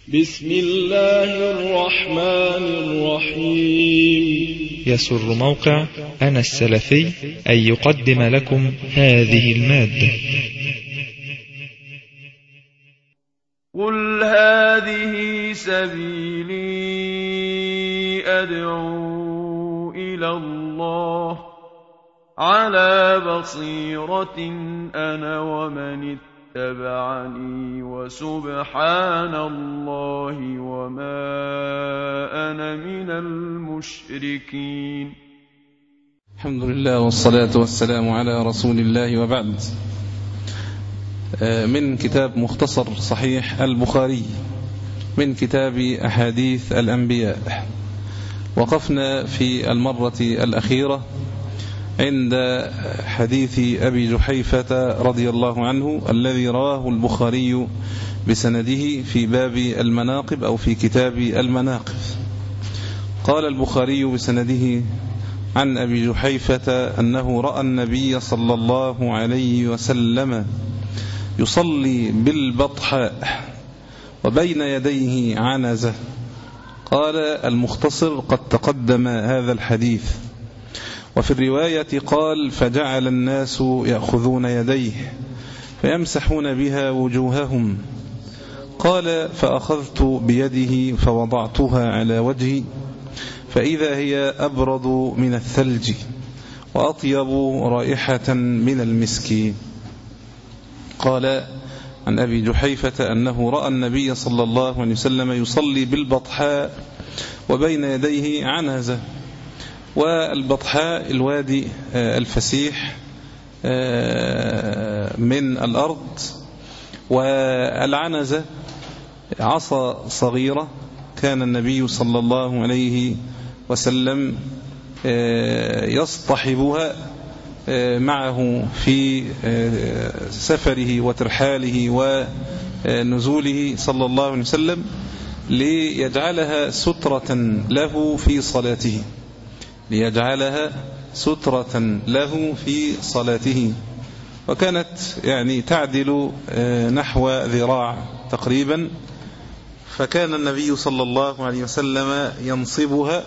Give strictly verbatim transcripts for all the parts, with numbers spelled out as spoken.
بسم الله الرحمن الرحيم. يسر موقع أنا السلفي أن يقدم لكم هذه المادة. قل هذه سبيلي أدعو إلى الله على بصيرة أنا ومن اتبعني وسبحان الله وما أنا من المشركين. الحمد لله والصلاة والسلام على رسول الله، وبعد. من كتاب مختصر صحيح البخاري من كتاب أحاديث الأنبياء، وقفنا في المرة الأخيرة عند حديث أبي جحيفة رضي الله عنه الذي رواه البخاري بسنده في باب المناقب أو في كتاب المناقب. قال البخاري بسنده عن أبي جحيفة أنه رأى النبي صلى الله عليه وسلم يصلي بالبطحاء وبين يديه عنزة. قال المختصر قد تقدم هذا الحديث. وفي الرواية قال فجعل الناس يأخذون يديه فيمسحون بها وجوههم. قال فأخذت بيده فوضعتها على وجهي فإذا هي أبرد من الثلج وأطيب رائحة من المسك. قال عن أبي جحيفة أنه رأى النبي صلى الله عليه وسلم يصلي بالبطحاء وبين يديه عنزة. والبطحاء الوادي الفسيح من الأرض، والعنزة عصا صغيرة كان النبي صلى الله عليه وسلم يصطحبها معه في سفره وترحاله ونزوله صلى الله عليه وسلم ليجعلها سترة له في صلاته ليجعلها سترة له في صلاته وكانت يعني تعدل نحو ذراع تقريبا. فكان النبي صلى الله عليه وسلم ينصبها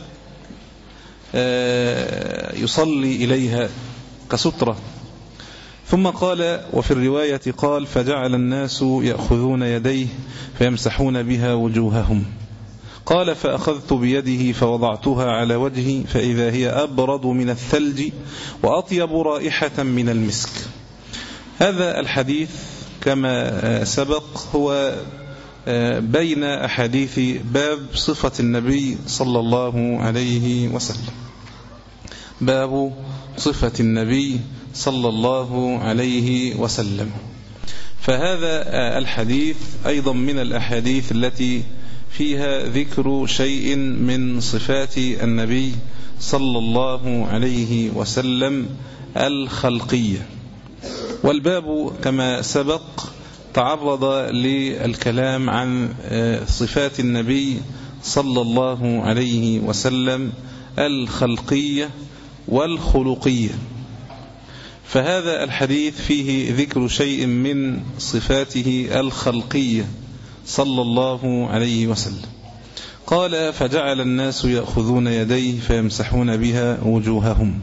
يصلي إليها كسترة. ثم قال وفي الرواية قال فجعل الناس يأخذون يديه فيمسحون بها وجوههم. قال فأخذت بيده فوضعتها على وجهي فإذا هي أبرد من الثلج وأطيب رائحة من المسك. هذا الحديث كما سبق هو بين أحاديث باب صفة النبي صلى الله عليه وسلم، باب صفة النبي صلى الله عليه وسلم. فهذا الحديث أيضا من الأحاديث التي فيها ذكر شيء من صفات النبي صلى الله عليه وسلم الخلقية. والباب كما سبق تعرض للكلام عن صفات النبي صلى الله عليه وسلم الخلقية والخلقية. فهذا الحديث فيه ذكر شيء من صفاته الخلقية صلى الله عليه وسلم. قال فجعل الناس يأخذون يديه فيمسحون بها وجوههم.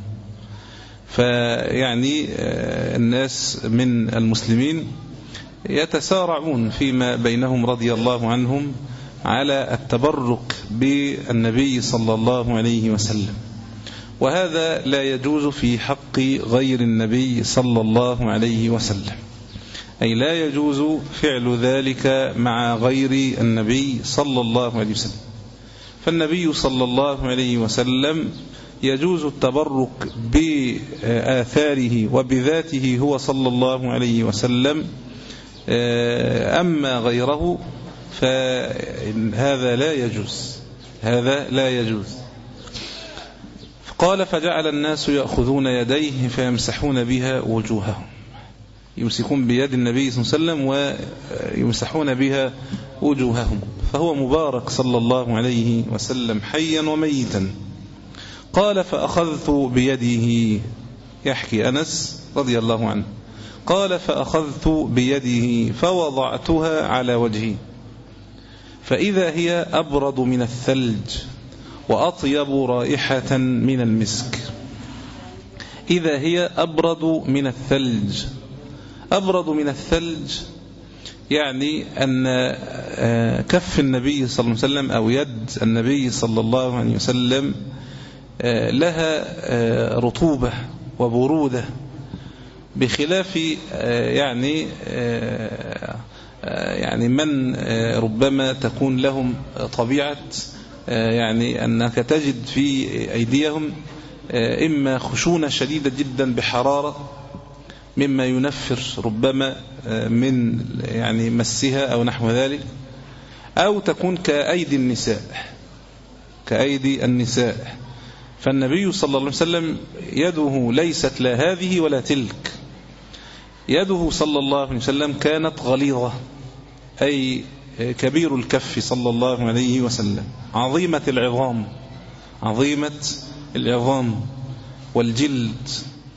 فيعني الناس من المسلمين يتسارعون فيما بينهم رضي الله عنهم على التبرك بالنبي صلى الله عليه وسلم، وهذا لا يجوز في حق غير النبي صلى الله عليه وسلم، أي لا يجوز فعل ذلك مع غير النبي صلى الله عليه وسلم. فالنبي صلى الله عليه وسلم يجوز التبرك بآثاره وبذاته هو صلى الله عليه وسلم، أما غيره فهذا لا يجوز، هذا لا يجوز. قال فجعل الناس يأخذون يديه فيمسحون بها وجوههم، يمسكون بيد النبي صلى الله عليه وسلم ويمسحون بها وجوههم، فهو مبارك صلى الله عليه وسلم حيا وميتا. قال فأخذت بيده، يحكي أنس رضي الله عنه، قال فأخذت بيده فوضعتها على وجهي فإذا هي أبرد من الثلج وأطيب رائحة من المسك. إذا هي أبرد من الثلج. أبرد من الثلج يعني أن كف النبي صلى الله عليه وسلم أو يد النبي صلى الله عليه وسلم لها رطوبة وبرودة، بخلاف يعني يعني من ربما تكون لهم طبيعة يعني أنك تجد في أيديهم إما خشونة شديدة جدا بحرارة مما ينفر ربما من يعني مسها أو نحو ذلك، أو تكون كأيدي النساء كأيدي النساء فالنبي صلى الله عليه وسلم يده ليست لا هذه ولا تلك. يده صلى الله عليه وسلم كانت غليظة، أي كبير الكف صلى الله عليه وسلم، عظيمة العظام عظيمة العظام والجلد،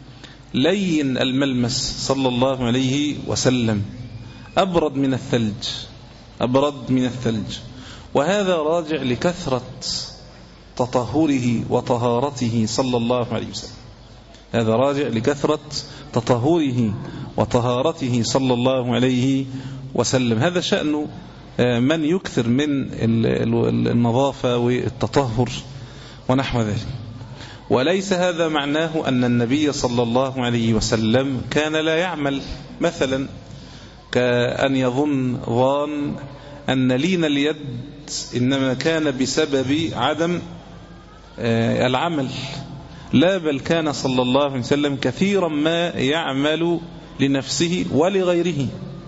لين الملمس صلى الله عليه وسلم، أبرد من الثلج أبرد من الثلج. وهذا راجع لكثرة تطهره وطهارته صلى الله عليه وسلم. هذا راجع لكثرة تطهره وطهارته صلى الله عليه وسلم. هذا شأن من يكثر من النظافة والتطهر ونحو ذلك. وليس هذا معناه أن النبي صلى الله عليه وسلم كان لا يعمل، مثلا كأن يظن ظان أن لين اليد إنما كان بسبب عدم العمل. لا، بل كان صلى الله عليه وسلم كثيرا ما يعمل لنفسه ولغيره،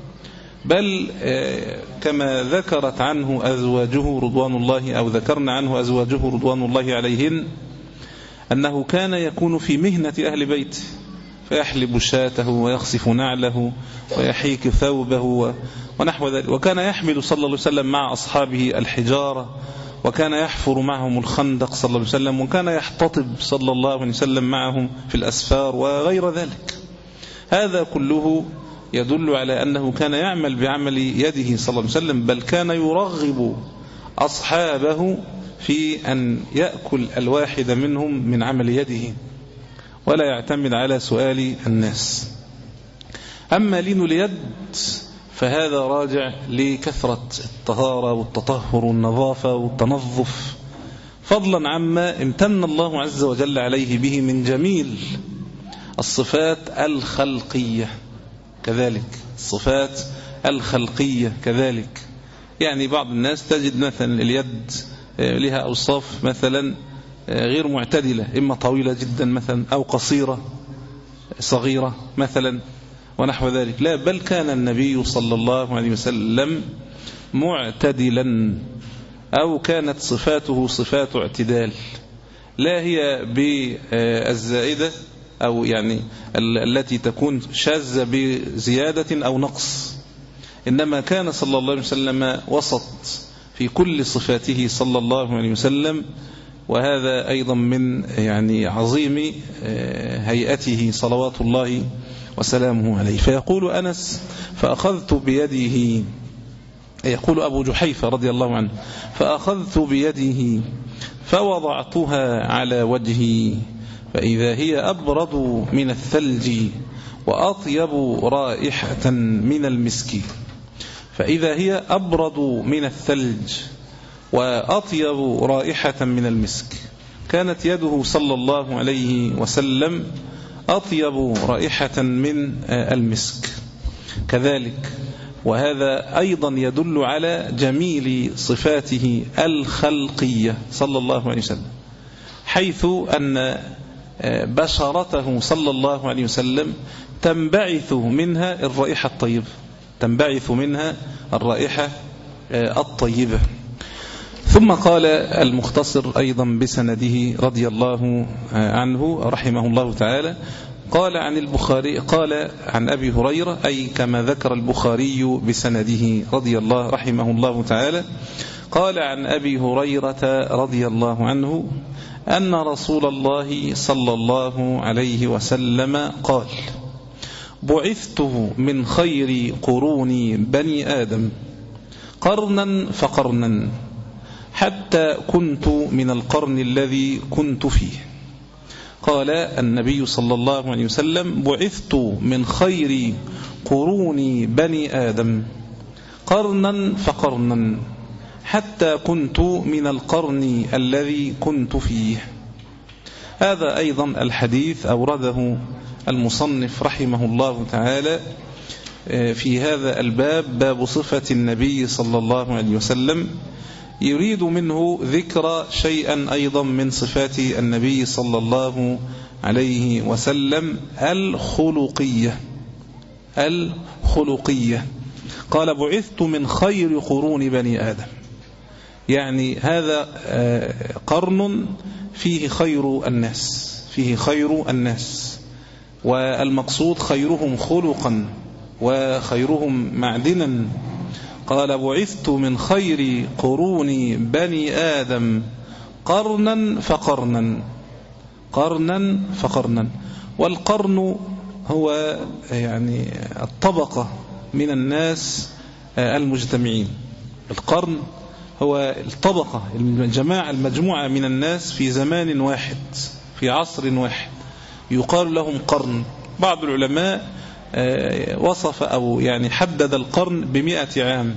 بل كما ذكرت عنه أزواجه رضوان الله أو ذكرنا عنه أزواجه رضوان الله عليهن أنه كان يكون في مهنة أهل بيته، فيحلب شاته ويخصف نعله ويحيك ثوبه ونحو ذلك. وكان يحمل صلى الله عليه وسلم مع أصحابه الحجارة، وكان يحفر معهم الخندق صلى الله عليه وسلم، وكان يحتطب صلى الله عليه وسلم معهم في الأسفار وغير ذلك. هذا كله يدل على أنه كان يعمل بعمل يده صلى الله عليه وسلم، بل كان يرغب أصحابه في أن يأكل الواحد منهم من عمل يده ولا يعتمد على سؤال الناس. أما لين اليد فهذا راجع لكثرة الطهارة والتطهر والنظافة والتنظف، فضلا عما امتن الله عز وجل عليه به من جميل الصفات الخلقية كذلك الصفات الخلقية كذلك. يعني بعض الناس تجد مثلا اليد لها أوصاف مثلا غير معتدلة، إما طويلة جدا مثلا أو قصيرة صغيرة مثلا ونحو ذلك. لا، بل كان النبي صلى الله عليه وسلم معتدلا، أو كانت صفاته صفات اعتدال، لا هي بالزائدة أو يعني التي تكون شاذة بزيادة أو نقص، إنما كان صلى الله عليه وسلم وسط في كل صفاته صلى الله عليه وسلم. وهذا أيضا من يعني عظيم هيئته صلوات الله وسلامه عليه. فيقول أنس: فأخذت بيده، يقول أبو جحيفة رضي الله عنه: فأخذت بيده فوضعتها على وجهي فإذا هي أبرد من الثلج وأطيب رائحة من المسك. فإذا هي أبرد من الثلج وأطيب رائحة من المسك. كانت يده صلى الله عليه وسلم أطيب رائحة من المسك كذلك. وهذا أيضا يدل على جميل صفاته الخلقية صلى الله عليه وسلم، حيث أن بشرته صلى الله عليه وسلم تنبعث منها الرائحة الطيبة تنبعث منها الرائحة الطيبة. ثم قال المختصر أيضا بسنده رضي الله عنه رحمه الله تعالى: قال عن البخاري قال عن أبي هريرة، أي كما ذكر البخاري بسنده رضي الله رحمه الله تعالى، قال عن أبي هريرة رضي الله عنه أن رسول الله صلى الله عليه وسلم قال: بعثت من خير قرون بني آدم قرنا فقرنا حتى كنت من القرن الذي كنت فيه. قال النبي صلى الله عليه وسلم: بعثت من خير قرون بني آدم قرنا فقرنا حتى كنت من القرن الذي كنت فيه. هذا أيضا الحديث أورده المصنف رحمه الله تعالى في هذا الباب، باب صفة النبي صلى الله عليه وسلم، يريد منه ذكر شيئا أيضا من صفات النبي صلى الله عليه وسلم الخلقية. الخلقية قال: بعثت من خير قرون بني آدم، يعني هذا قرن فيه خير الناس، فيه خير الناس، والمقصود خيرهم خلقا وخيرهم معدنا. قال: بعثت من خير قرون بني آدم قرنا فقرنا، قرنا فقرنا. والقرن هو يعني الطبقة من الناس المجتمعين. القرن هو الطبقة، الجماعة، المجموعة من الناس في زمان واحد، في عصر واحد، يقال لهم قرن. بعض العلماء وصف أو يعني حدد القرن بمئة عام،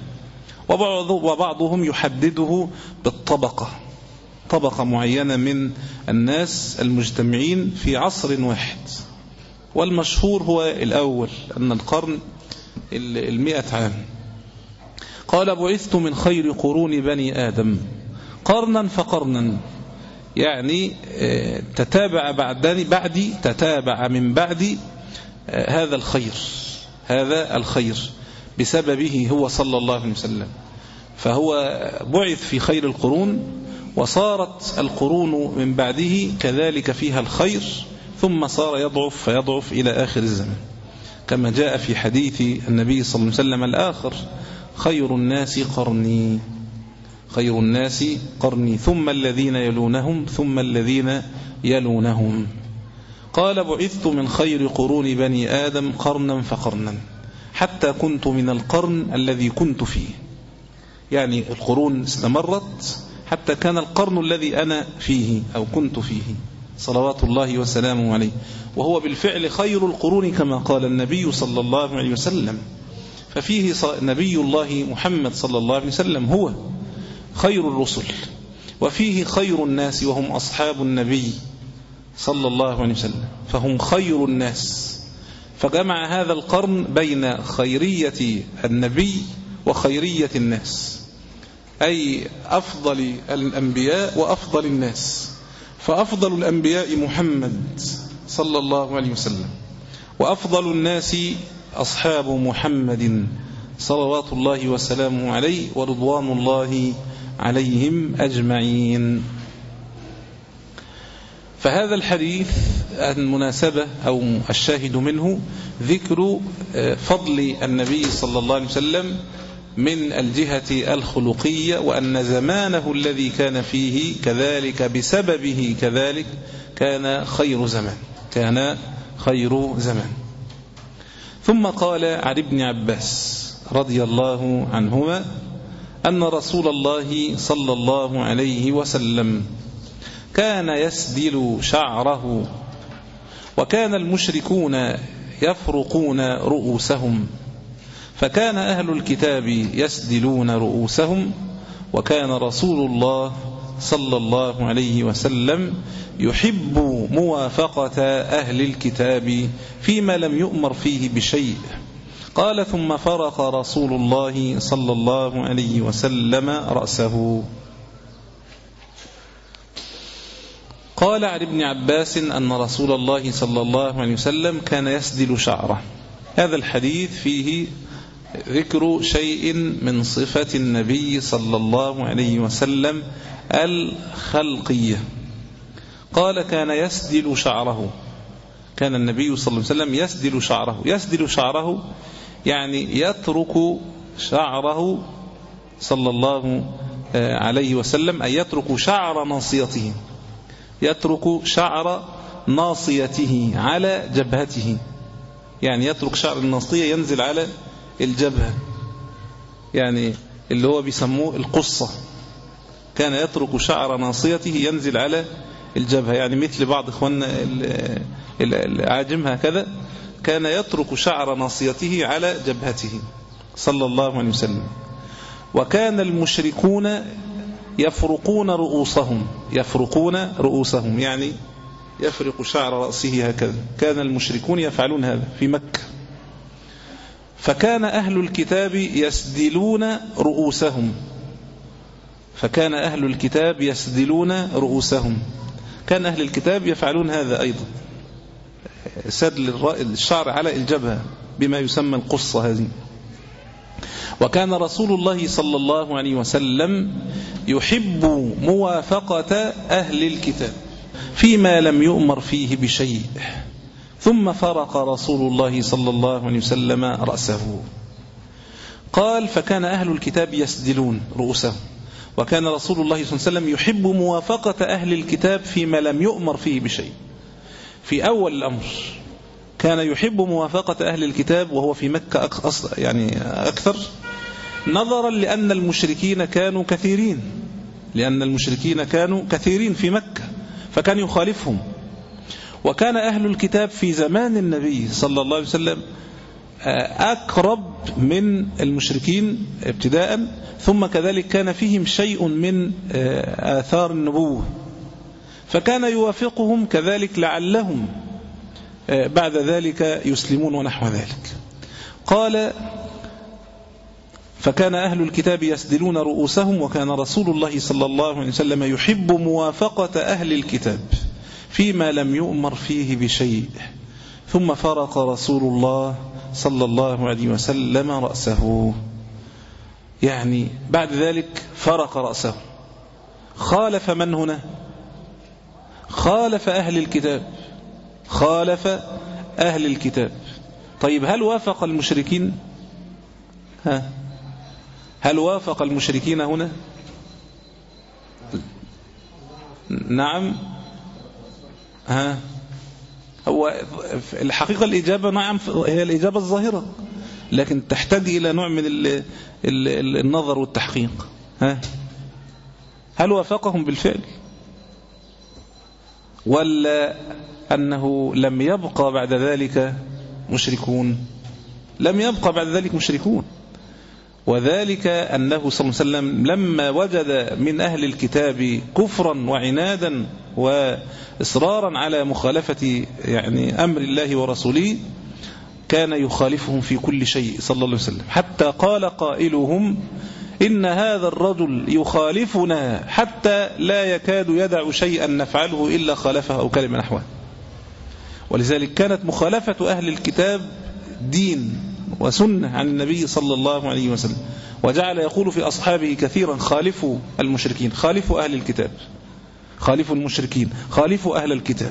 وبعضهم يحدده بالطبقة، طبقة معينة من الناس المجتمعين في عصر واحد. والمشهور هو الأول، أن القرن المئة عام. قال: بعثت من خير قرون بني آدم قرنا فقرنا، يعني تتابع بعدني بعدي تتابع من بعدي هذا الخير، هذا الخير بسببه هو صلى الله عليه وسلم. فهو بعث في خير القرون، وصارت القرون من بعده كذلك فيها الخير، ثم صار يضعف فيضعف إلى آخر الزمن، كما جاء في حديث النبي صلى الله عليه وسلم الآخر: خير الناس قرني، خير الناس قرني، ثم الذين يلونهم، ثم الذين يلونهم. قال: بعثت من خير قرون بني آدم قرنا فقرنا حتى كنت من القرن الذي كنت فيه، يعني القرون استمرت حتى كان القرن الذي أنا فيه أو كنت فيه صلوات الله وسلامه عليه، وهو بالفعل خير القرون كما قال النبي صلى الله عليه وسلم. ففيه نبي الله محمد صلى الله عليه وسلم هو خير الرسل، وفيه خير الناس وهم أصحاب النبي صلى الله عليه وسلم، فهم خير الناس. فجمع هذا القرن بين خيرية النبي وخيرية الناس، أي أفضل الأنبياء وأفضل الناس. فأفضل الأنبياء محمد صلى الله عليه وسلم، وأفضل الناس أصحاب محمد صلوات الله وسلامه عليه ورضوان الله عليهم أجمعين. فهذا الحديث المناسبة أو الشاهد منه ذكر فضل النبي صلى الله عليه وسلم من الجهة الخلقية، وأن زمانه الذي كان فيه كذلك بسببه كذلك كان خير زمان، كان خير زمان. ثم قال عن ابن عباس رضي الله عنهما أن رسول الله صلى الله عليه وسلم كان يسدل شعره، وكان المشركون يفرقون رؤوسهم، فكان أهل الكتاب يسدلون رؤوسهم، وكان رسول الله صلى الله عليه وسلم يحب موافقة أهل الكتاب فيما لم يؤمر فيه بشيء. قال: ثم فرق رسول الله صلى الله عليه وسلم رأسه. قال عن ابن عباس أن رسول الله صلى الله عليه وسلم كان يسدل شعره. هذا الحديث فيه ذكر شيء من صفة النبي صلى الله عليه وسلم الخلقية. قال: كان يسدل شعره، كان النبي صلى الله عليه وسلم يسدل شعره. يسدل شعره يعني يترك شعره صلى الله عليه وسلم، أي يترك شعر ناصيته، يترك شعر ناصيته على جبهته، يعني يترك شعر الناصية ينزل على الجبهة، يعني اللي هو بيسموه القصة، كان يترك شعر ناصيته ينزل على الجبهة، يعني مثل بعض إخواننا العاجم هكذا، كان يترك شعر ناصيته على جبهته صلى الله عليه وسلم. وكان المشركون يفرقون رؤوسهم يفرقون رؤوسهم يعني يفرق شعر رأسه هكذا، كان المشركون يفعلون هذا في مكة. فكان أهل الكتاب يسدلون رؤوسهم فكان أهل الكتاب يسدلون رؤوسهم كان أهل الكتاب يفعلون هذا أيضا، سدل الشعر على الجبهة بما يسمى القصة هذه. وكان رسول الله صلى الله عليه وسلم يحب موافقة أهل الكتاب فيما لم يؤمر فيه بشيء، ثم فرق رسول الله صلى الله عليه وسلم رأسه. قال: فكان أهل الكتاب يسدلون رؤوسهم، وكان رسول الله صلى الله عليه وسلم يحب موافقة أهل الكتاب فيما لم يؤمر فيه بشيء. في أول الأمر كان يحب موافقة أهل الكتاب وهو في مكة يعني أكثر، نظرا لأن المشركين كانوا كثيرين لأن المشركين كانوا كثيرين في مكة، فكان يخالفهم. وكان أهل الكتاب في زمان النبي صلى الله عليه وسلم أقرب من المشركين ابتداء، ثم كذلك كان فيهم شيء من آثار النبوة، فكان يوافقهم كذلك لعلهم بعد ذلك يسلمون ونحو ذلك. قال: فكان أهل الكتاب يسدلون رؤوسهم، وكان رسول الله صلى الله عليه وسلم يحب موافقة أهل الكتاب فيما لم يؤمر فيه بشيء، ثم فرق رسول الله صلى الله عليه وسلم رأسه، يعني بعد ذلك فرق رأسه. خالف من هنا؟ خالف أهل الكتاب خالف أهل الكتاب طيب هل وافق المشركين؟ ها هل وافق المشركين هنا؟ نعم. ها هو الحقيقة الإجابة نعم، هي الإجابة الظاهرة، لكن تحتاج إلى نوع من ال ال النظر والتحقيق. ها هل وافقهم بالفعل، ولا أنه لم يبقى بعد ذلك مشركون؟ لم يبقى بعد ذلك مشركون، وذلك أنه صلى الله عليه وسلم لما وجد من أهل الكتاب كفرا وعنادا وإصرارا على مخالفة يعني أمر الله ورسوله، كان يخالفهم في كل شيء صلى الله عليه وسلم، حتى قال قائلهم: إن هذا الرجل يخالفنا حتى لا يكاد يدع شيئا نفعله إلا خالفه أو كلمة نحوه. ولذلك كانت مخالفة أهل الكتاب دين وسنة عن النبي صلى الله عليه وسلم، وجعل يقول في أصحابه كثيرا: خالفوا المشركين، خالفوا أهل الكتاب، خالفوا المشركين، خالفوا أهل الكتاب.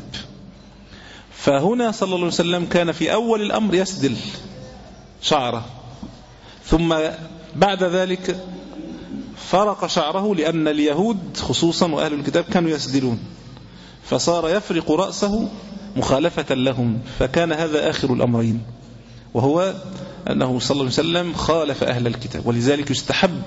فهنا صلى الله عليه وسلم كان في أول الأمر يسدل شعره، ثم بعد ذلك فرق شعره، لأن اليهود خصوصا وأهل الكتاب كانوا يسدلون، فصار يفرق رأسه مخالفة لهم، فكان هذا آخر الأمرين، وهو أنه صلى الله عليه وسلم خالف أهل الكتاب. ولذلك يستحب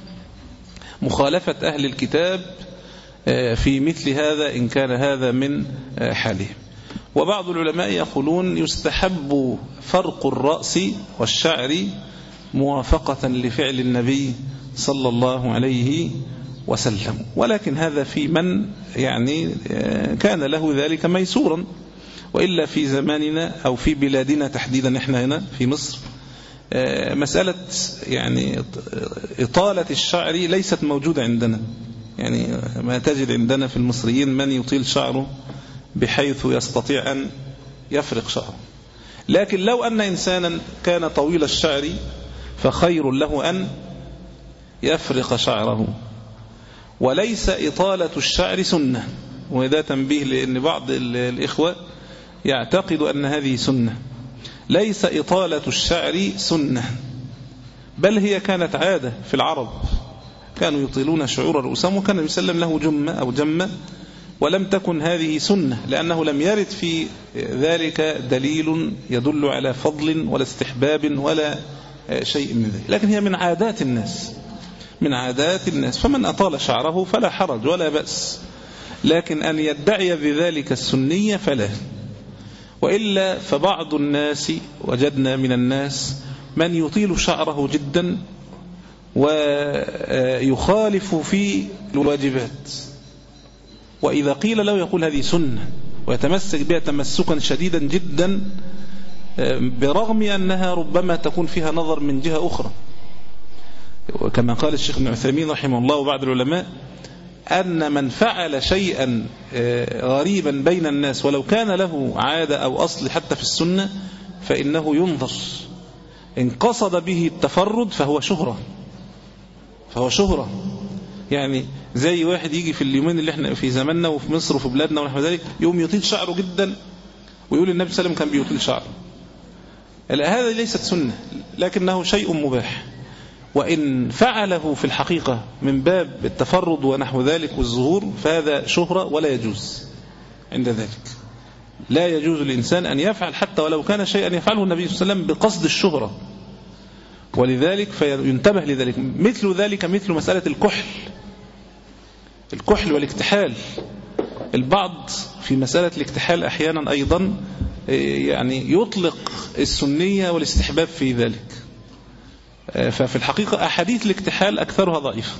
مخالفة أهل الكتاب في مثل هذا إن كان هذا من حالهم. وبعض العلماء يقولون يستحب فرق الرأس والشعر موافقة لفعل النبي صلى الله عليه وسلم، ولكن هذا في من يعني كان له ذلك ميسورا، وإلا في زماننا أو في بلادنا تحديدا، نحن هنا في مصر مسألة يعني إطالة الشعر ليست موجودة عندنا، يعني ما تجد عندنا في المصريين من يطيل شعره بحيث يستطيع أن يفرق شعره. لكن لو أن إنسانا كان طويل الشعر فخير له أن يفرق شعره. وليس إطالة الشعر سنة، وهذا تنبيه لأن بعض الإخوة يعتقد أن هذه سنة. ليس إطالة الشعر سنة، بل هي كانت عادة في العرب، كانوا يطيلون شعور رؤوسهم، وكان يسلم له جمة أو جمة، ولم تكن هذه سنة، لأنه لم يرد في ذلك دليل يدل على فضل ولا استحباب ولا شيء من ذلك، لكن هي من عادات الناس. من عادات الناس، فمن أطال شعره فلا حرج ولا بأس، لكن أن يدعي بذلك السنية فلا. وإلا فبعض الناس وجدنا من الناس من يطيل شعره جدا ويخالف في الواجبات، وإذا قيل له يقول هذه سنة ويتمسك بها تمسكا شديدا جدا، برغم أنها ربما تكون فيها نظر من جهة أخرى. وكما قال الشيخ ابن عثيمين رحمه الله وبعض العلماء أن من فعل شيئا غريبا بين الناس ولو كان له عادة أو أصل حتى في السنة فإنه ينظر، إن قصد به التفرد فهو شهرة فهو شهرة يعني زي واحد يجي في اليومين اللي احنا في زماننا وفي مصر وفي بلادنا ونحو ذلك يوم يطيل شعره جدا ويقول النبي صلى الله عليه وسلم كان بيطيل شعره. هذا ليست سنة لكنه شيء مباح، وإن فعله في الحقيقة من باب التفرد ونحو ذلك والظهور فهذا شهرة ولا يجوز. عند ذلك لا يجوز للإنسان أن يفعل حتى ولو كان شيئا يفعله النبي صلى الله عليه وسلم بقصد الشهرة، ولذلك فينتبه لذلك. مثل ذلك مثل مسألة الكحل الكحل والاكتحال. البعض في مسألة الاكتحال أحيانا أيضا يعني يطلق السنية والاستحباب في ذلك، ففي الحقيقة أحاديث الاكتحال أكثرها ضعيفة،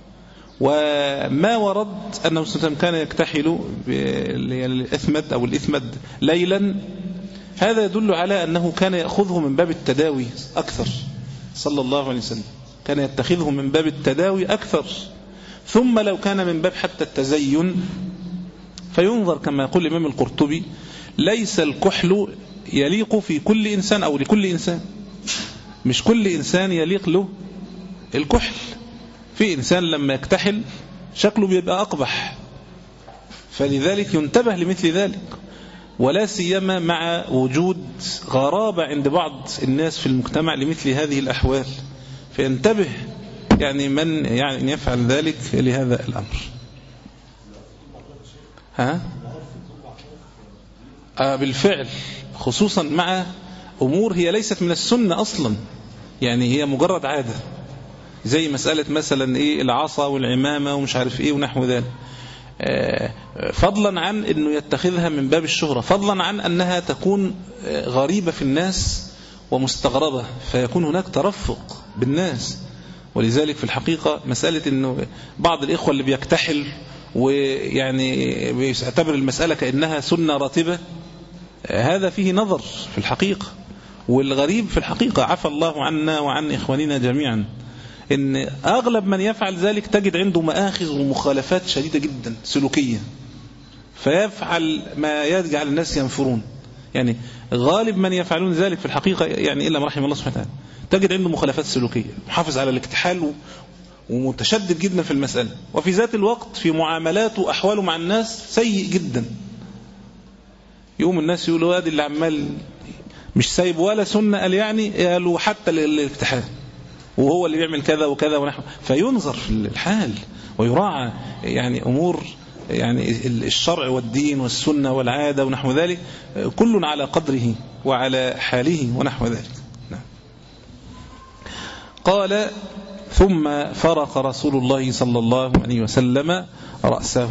وما ورد أنه صلى الله عليه وسلم كان يكتحل بالإثمد أو الإثمد ليلا هذا يدل على أنه كان يأخذه من باب التداوي أكثر صلى الله عليه وسلم، كان يتخذه من باب التداوي أكثر. ثم لو كان من باب حتى التزين فينظر كما يقول الإمام القرطبي ليس الكحل يليق في كل إنسان أو لكل إنسان، مش كل إنسان يليق له الكحل. في إنسان لما يكتحل شكله بيبقى أقبح، فلذلك ينتبه لمثل ذلك، ولا سيما مع وجود غرابة عند بعض الناس في المجتمع لمثل هذه الأحوال، فينتبه يعني من يعني يفعل ذلك لهذا الأمر. ها؟ آه بالفعل، خصوصا مع أمور هي ليست من السنة أصلا، يعني هي مجرد عادة، زي مسألة مثلا إيه العصا والعمامة ومش عارف إيه ونحو ذلك، فضلا عن أنه يتخذها من باب الشهرة، فضلا عن أنها تكون غريبة في الناس ومستغربة فيكون هناك ترفق بالناس. ولذلك في الحقيقة مسألة أنه بعض الإخوة اللي بيكتحل ويعني بيعتبر المسألة كأنها سنة راتبة، هذا فيه نظر في الحقيقة. والغريب في الحقيقة عفى الله عنا وعن إخواننا جميعا إن أغلب من يفعل ذلك تجد عنده مآخذ ومخالفات شديدة جدا سلوكية، فيفعل ما يجعل الناس ينفرون. يعني غالب من يفعلون ذلك في الحقيقة يعني إلا ما رحم الله سبحانه وتعالى تجد عنده مخالفات سلوكية، محافظ على الاكتحال ومتشدد جدا في المسألة، وفي ذات الوقت في معاملاته وأحواله مع الناس سيء جدا. يوم الناس يقولوا هذا اللي عمال مش سايب ولا سنة، قال يعني قالوا حتى الاكتحال وهو اللي بيعمل كذا وكذا ونحو، فينظر في الحال ويراعى يعني أمور يعني الشرع والدين والسنة والعادة ونحو ذلك، كل على قدره وعلى حاله ونحو ذلك. قال ثم فرق رسول الله صلى الله عليه وسلم رأسه.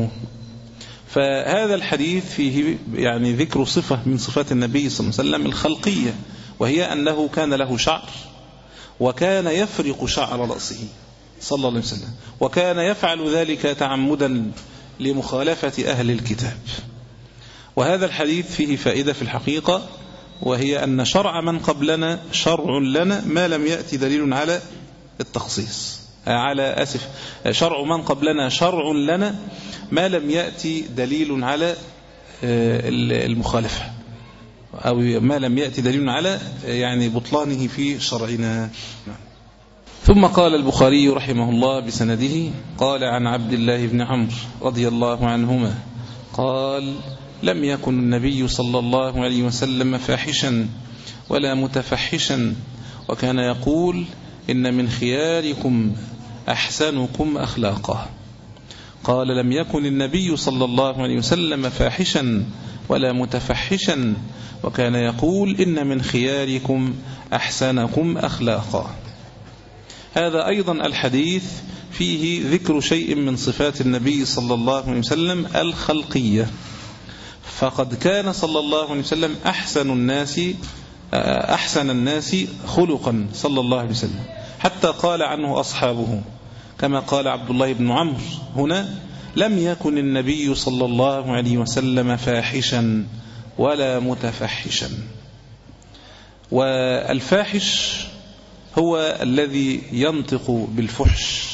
فهذا الحديث فيه يعني ذكر صفة من صفات النبي صلى الله عليه وسلم الخلقية، وهي أنه كان له شعر وكان يفرق شعر رأسه صلى الله عليه وسلم، وكان يفعل ذلك تعمدا لمخالفة أهل الكتاب. وهذا الحديث فيه فائدة في الحقيقة، وهي أن شرع من قبلنا شرع لنا ما لم يأتي دليل على التخصيص، على أسف شرع من قبلنا شرع لنا ما لم يأتي دليل على المخالفة، أو ما لم يأتي دليل على يعني بطلانه في شرعنا. ثم قال البخاري رحمه الله بسنده قال عن عبد الله بن عمرو رضي الله عنهما قال لم يكن النبي صلى الله عليه وسلم فاحشا ولا متفحشا، وكان يقول إن من خياركم أحسنكم أخلاقا. قال لم يكن النبي صلى الله عليه وسلم فاحشا ولا متفحشا، وكان يقول إن من خياركم أحسنكم أخلاقا. هذا أيضا الحديث فيه ذكر شيء من صفات النبي صلى الله عليه وسلم الخلقية. فقد كان صلى الله عليه وسلم أحسن الناس أحسن الناس خلقا صلى الله عليه وسلم، حتى قال عنه أصحابه كما قال عبد الله بن عمرو هنا: لم يكن النبي صلى الله عليه وسلم فاحشا ولا متفحشا. والفاحش هو الذي ينطق بالفحش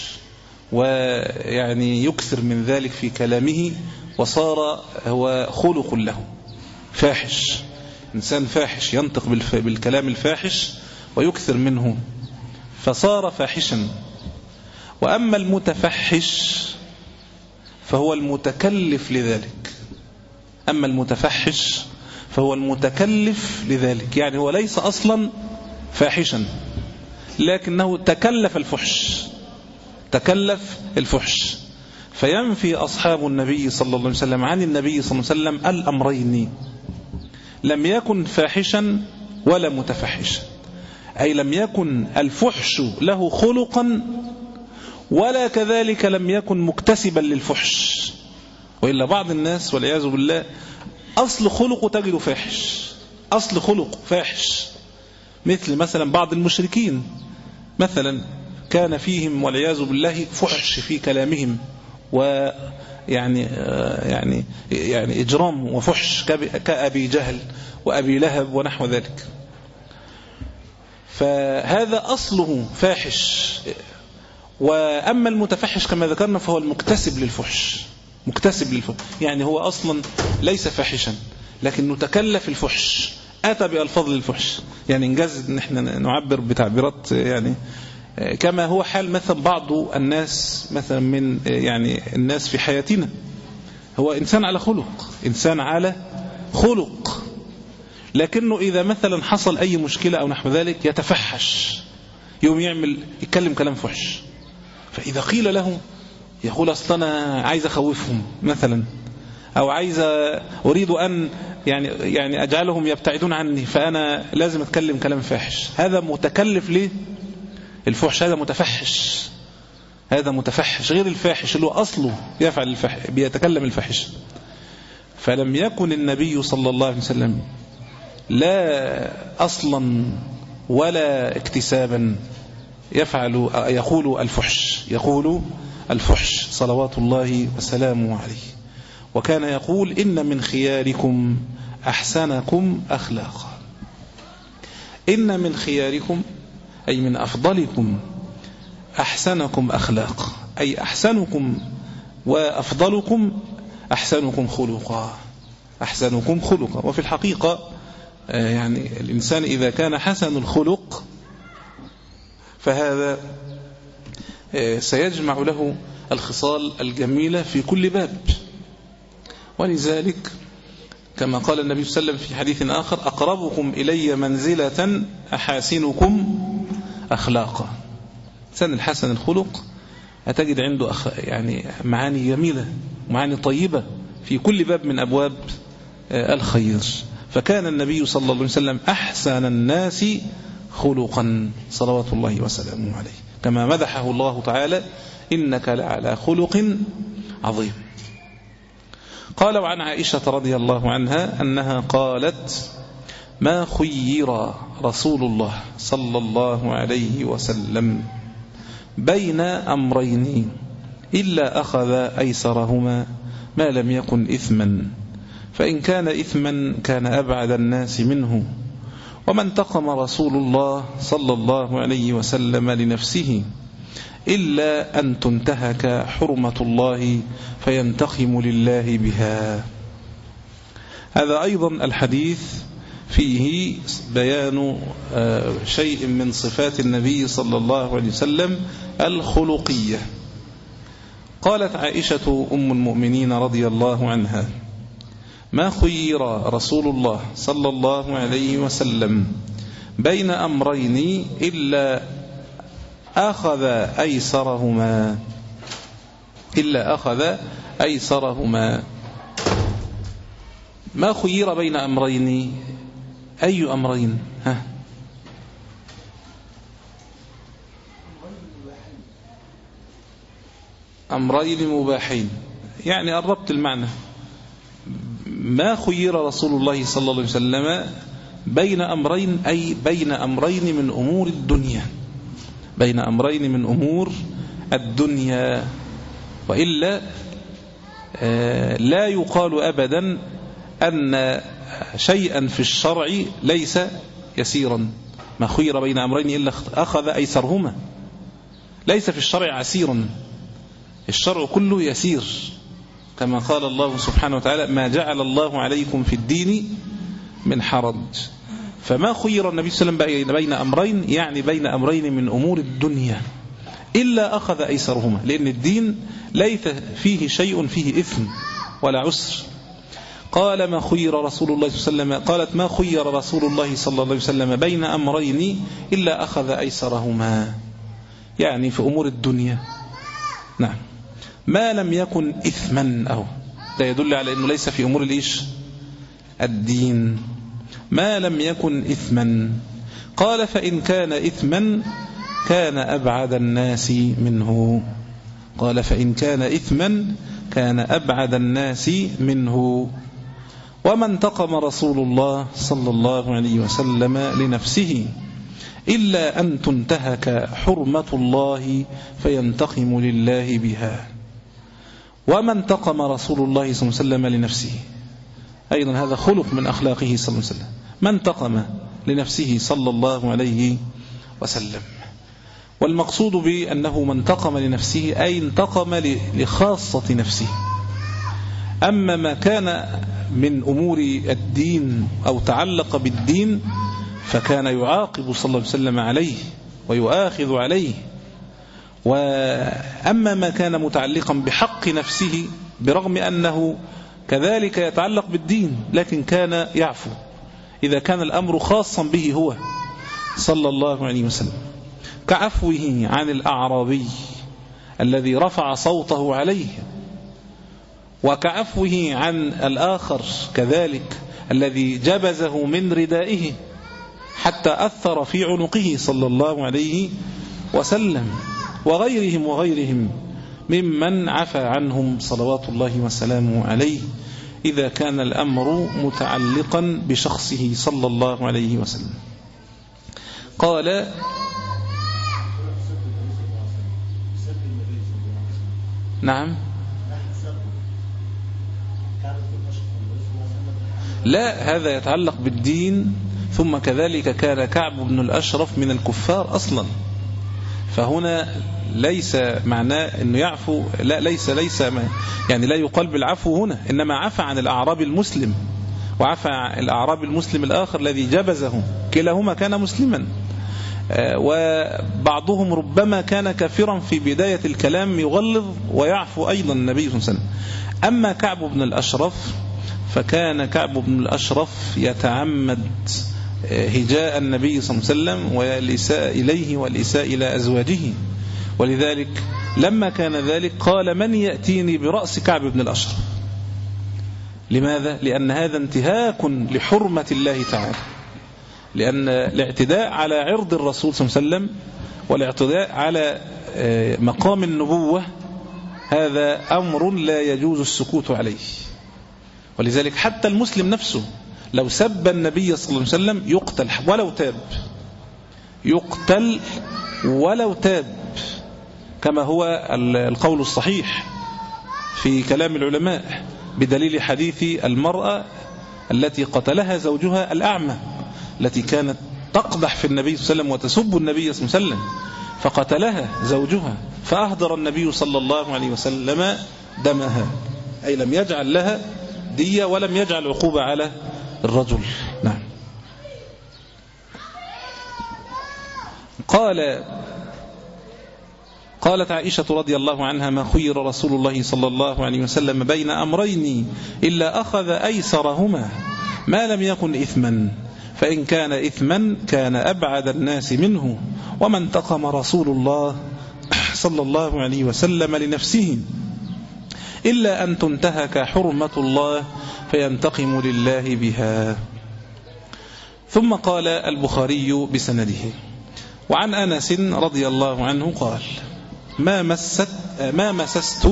ويعني يكثر من ذلك في كلامه، وصار هو خلق له. فاحش، إنسان فاحش ينطق بالكلام الفاحش ويكثر منه فصار فاحشا. وأما المتفحش فهو المتكلف لذلك. أما المتفحش فهو المتكلف لذلك، يعني هو ليس أصلا فاحشا لكنه تكلف الفحش تكلف الفحش. فينفي أصحاب النبي صلى الله عليه وسلم عن النبي صلى الله عليه وسلم الأمرين: لم يكن فاحشا ولا متفحشا، أي لم يكن الفحش له خلقا ولا كذلك لم يكن مكتسبا للفحش. وإلا بعض الناس والعياذ بالله أصل خلقه تجد فاحش، أصل خلقه فاحش، مثل مثلا بعض المشركين مثلا كان فيهم والعياذ بالله فحش في كلامهم ويعني يعني يعني إجرام وفحش كأبي جهل وأبي لهب ونحو ذلك. فهذا أصله فاحش. وأما المتفحش كما ذكرنا فهو المكتسب للفحش مكتسب للفحش يعني هو أصلا ليس فاحشا لكنه تكلف الفحش، أتى بألفاظ للفحش. يعني نجاز ان احنا نعبر بتعبيرات يعني كما هو حال مثلا بعض الناس مثلا من يعني الناس في حياتنا، هو إنسان على خلق إنسان على خلق لكنه إذا مثلا حصل أي مشكلة أو نحو ذلك يتفحش، يوم يعمل يتكلم كلام فحش. فإذا قيل له يقول أصلا أنا عايز أخوفهم مثلا، أو عايز أريد أن يعني يعني أجعلهم يبتعدون عني، فأنا لازم أتكلم كلام فاحش. هذا متكلف ليه الفحش، هذا متفحش هذا متفحش غير الفاحش اللي هو أصله يفعل الفحش بيتكلم الفحش. فلم يكن النبي صلى الله عليه وسلم لا أصلا ولا اكتسابا يفعل يقول الفحش يقول الفحش صلوات الله وسلامه عليه. وكان يقول: إن من خياركم أحسنكم أخلاقا. إن من خياركم أي من أفضلكم أحسنكم أخلاقا، أي أحسنكم وأفضلكم أحسنكم خلقا أحسنكم خلقا. وفي الحقيقة يعني الإنسان إذا كان حسن الخلق فهذا سيجمع له الخصال الجميلة في كل باب. ولذلك كما قال النبي صلى الله عليه وسلم في حديث آخر: أقربكم إلي منزلة أحاسنكم أخلاقا. إنسان الحسن الخلق هتجد عنده أخ... يعني معاني جميلة معاني طيبة في كل باب من أبواب الخير. فكان النبي صلى الله عليه وسلم أحسن الناس خلقا صلوات الله وسلامه عليه، كما مدحه الله تعالى: إنك لعلى خلق عظيم. قال: وعن عائشة رضي الله عنها أنها قالت: ما خير رسول الله صلى الله عليه وسلم بين أمرين إلا أخذ أيسرهما ما لم يكن إثما، فإن كان إثما كان أبعد الناس منه. وما انتقم رسول الله صلى الله عليه وسلم لنفسه إلا أن تنتهك حرمة الله فينتقم لله بها. هذا أيضا الحديث فيه بيان شيء من صفات النبي صلى الله عليه وسلم الخلقية. قالت عائشة أم المؤمنين رضي الله عنها: ما خير رسول الله صلى الله عليه وسلم بين أمرين إلا أخذ أيسرهما إلا أخذ أيسرهما. ما خير بين أمرين، أي أمرين؟ ها أمرين مباحين، يعني قربت المعنى. ما خير رسول الله صلى الله عليه وسلم بين أمرين، أي بين أمرين من أمور الدنيا، بين أمرين من أمور الدنيا، وإلا لا يقال أبدا أن شيئا في الشرع ليس يسيرا. ما خير بين أمرين إلا أخذ أيسرهما. ليس في الشرع عسيرا، الشرع كله يسير، كما قال الله سبحانه وتعالى: ما جعل الله عليكم في الدين من حرج. فما خير النبي صلى الله عليه وسلم بين أمرين، يعني بين أمرين من أمور الدنيا، إلا أخذ أيسرهما، لأن الدين ليس فيه شيء فيه إثم ولا عسر. قال: ما خير رسول الله صلى الله عليه وسلم قالت ما خير رسول الله صلى الله عليه وسلم بين أمرين إلا أخذ أيسرهما، يعني في أمور الدنيا. نعم، ما لم يكن إثما، أو ده يدل على أنه ليس في أمور الإيش الدين، ما لم يكن إثما. قال: فإن كان إثما كان أبعد الناس منه. قال: فإن كان إثما كان أبعد الناس منه. وما انتقم رسول الله صلى الله عليه وسلم لنفسه إلا أن تنتهك حرمة الله فينتقم لله بها. وما انتقم رسول الله صلى الله عليه وسلم لنفسه، أيضا هذا خلق من أخلاقه صلى الله عليه وسلم. ما انتقم لنفسه صلى الله عليه وسلم، والمقصود بأنه ما انتقم لنفسه أي انتقم لخاصة نفسه. أما ما كان من أمور الدين أو تعلق بالدين فكان يعاقب صلى الله عليه وسلم عليه ويؤاخذ عليه. وأما ما كان متعلقا بحق نفسه برغم أنه كذلك يتعلق بالدين لكن كان يعفو إذا كان الأمر خاصا به هو صلى الله عليه وسلم، كعفوه عن الأعرابي الذي رفع صوته عليه، وكعفوه عن الآخر كذلك الذي جبزه من ردائه حتى أثر في عنقه صلى الله عليه وسلم، وغيرهم وغيرهم ممن عفى عنهم صلوات الله وسلامه عليه إذا كان الأمر متعلقا بشخصه صلى الله عليه وسلم. قال: نعم، لا، هذا يتعلق بالدين. ثم كذلك كان كعب بن الأشرف من الكفار أصلا، فهنا ليس معناه أنه يعفو، لا ليس ليس يعني لا يقال بالعفو هنا، إنما عفى عن الأعراب المسلم وعفى عن الأعراب المسلم الآخر الذي جبزه، كلاهما كان مسلما، وبعضهم ربما كان كافرا في بداية الكلام يغلظ ويعفو أيضا النبي صلى الله عليه وسلم. أما كعب بن الأشرف فكان كعب بن الأشرف يتعمد هجاء النبي صلى الله عليه وسلم والإساءة إليه والإساءة إلى أزواجه، ولذلك لما كان ذلك قال: من يأتيني برأس كعب بن الأشرف؟ لماذا؟ لأن هذا انتهاك لحرمة الله تعالى، لأن الاعتداء على عرض الرسول صلى الله عليه وسلم والاعتداء على مقام النبوة هذا أمر لا يجوز السكوت عليه. ولذلك حتى المسلم نفسه لو سب النبي صلى الله عليه وسلم يقتل ولو تاب، يقتل ولو تاب، كما هو القول الصحيح في كلام العلماء بدليل حديث المرأة التي قتلها زوجها الأعمى، التي كانت تقدح في النبي صلى الله عليه وسلم وتسب النبي صلى الله عليه وسلم، فقتلها زوجها فأهدر النبي صلى الله عليه وسلم دمها، أي لم يجعل لها دية ولم يجعل عقوبة على الرجل. نعم. قال قالت عائشة رضي الله عنها: ما خير رسول الله صلى الله عليه وسلم بين أمرين إلا أخذ أيسرهما ما لم يكن إثما، فإن كان إثما كان أبعد الناس منه. وما انتقم رسول الله صلى الله عليه وسلم لنفسه إلا أن تنتهك حرمة الله فينتقم لله بها. ثم قال البخاري بسنده: وعن أنس رضي الله عنه قال: ما مست ما مسست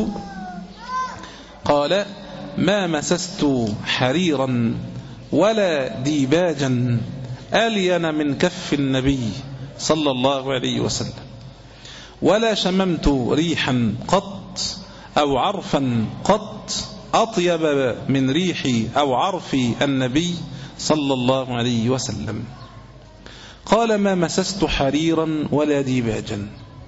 قال ما مسست حريرا ولا ديباجا ألين من كف النبي صلى الله عليه وسلم، ولا شممت ريحا قط أو عرفا قط أطيب من ريح أو عرف النبي صلى الله عليه وسلم. قال ما مسست حريرا ولا ديباجا.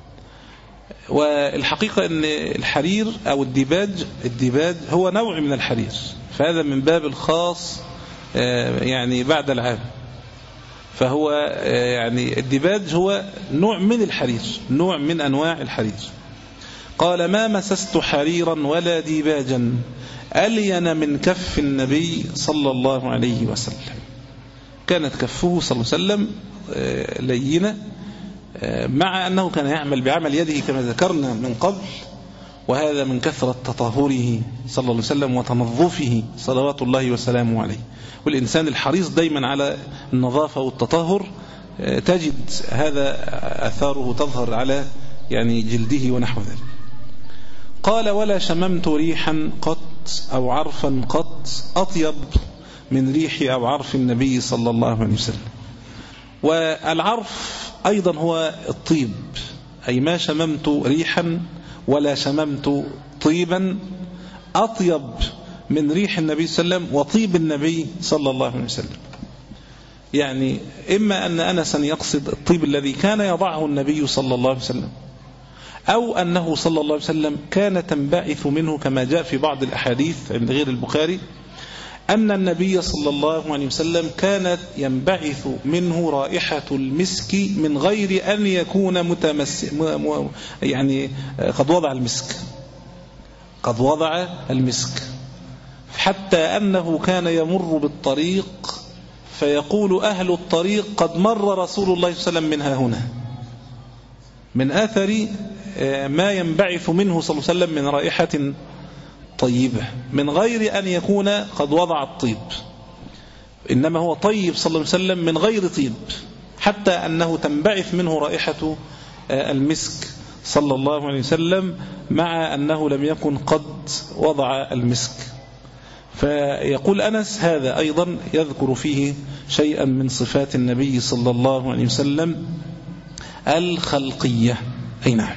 والحقيقة أن الحرير أو الديباج الديباج هو نوع من الحرير، فهذا من باب الخاص يعني بعد العام. فهو يعني الديباج هو نوع من الحرير، نوع من أنواع الحرير. قال ما مسست حريرا ولا ديباجا ألين من كف النبي صلى الله عليه وسلم. كانت كفه صلى الله عليه وسلم لينة، مع أنه كان يعمل بعمل يده كما ذكرنا من قبل، وهذا من كثرة تطهره صلى الله عليه وسلم وتنظفه صلوات الله وسلامه عليه. والإنسان الحريص دايما على النظافة والتطهر تجد هذا أثاره تظهر على يعني جلده ونحو ذلك. قال ولا شممت ريحا قط أو عرفا قط أطيب من ريح أو عرف النبي صلى الله عليه وسلم. والعرف أيضا هو الطيب، أي ما شممت ريحا ولا شممت طيبا أطيب من ريح النبي صلى الله عليه وسلم وطيب النبي صلى الله عليه وسلم. يعني إما أن أنسا يقصد الطيب الذي كان يضعه النبي صلى الله عليه وسلم، أو أنه صلى الله عليه وسلم كان تنبعث منه كما جاء في بعض الأحاديث عند غير البخاري أن النبي صلى الله عليه وسلم كانت ينبعث منه رائحة المسك من غير أن يكون متمس يعني قد وضع المسك قد وضع المسك حتى أنه كان يمر بالطريق فيقول أهل الطريق قد مر رسول الله صلى الله عليه وسلم منها هنا، من آثر ما ينبعث منه صلى الله عليه وسلم من رائحة طيبة من غير أن يكون قد وضع الطيب، إنما هو طيب صلى الله عليه وسلم من غير طيب، حتى أنه تنبعث منه رائحة المسك صلى الله عليه وسلم مع أنه لم يكن قد وضع المسك. فيقول أنس هذا أيضا يذكر فيه شيئا من صفات النبي صلى الله عليه وسلم الخلقية. أي نعم.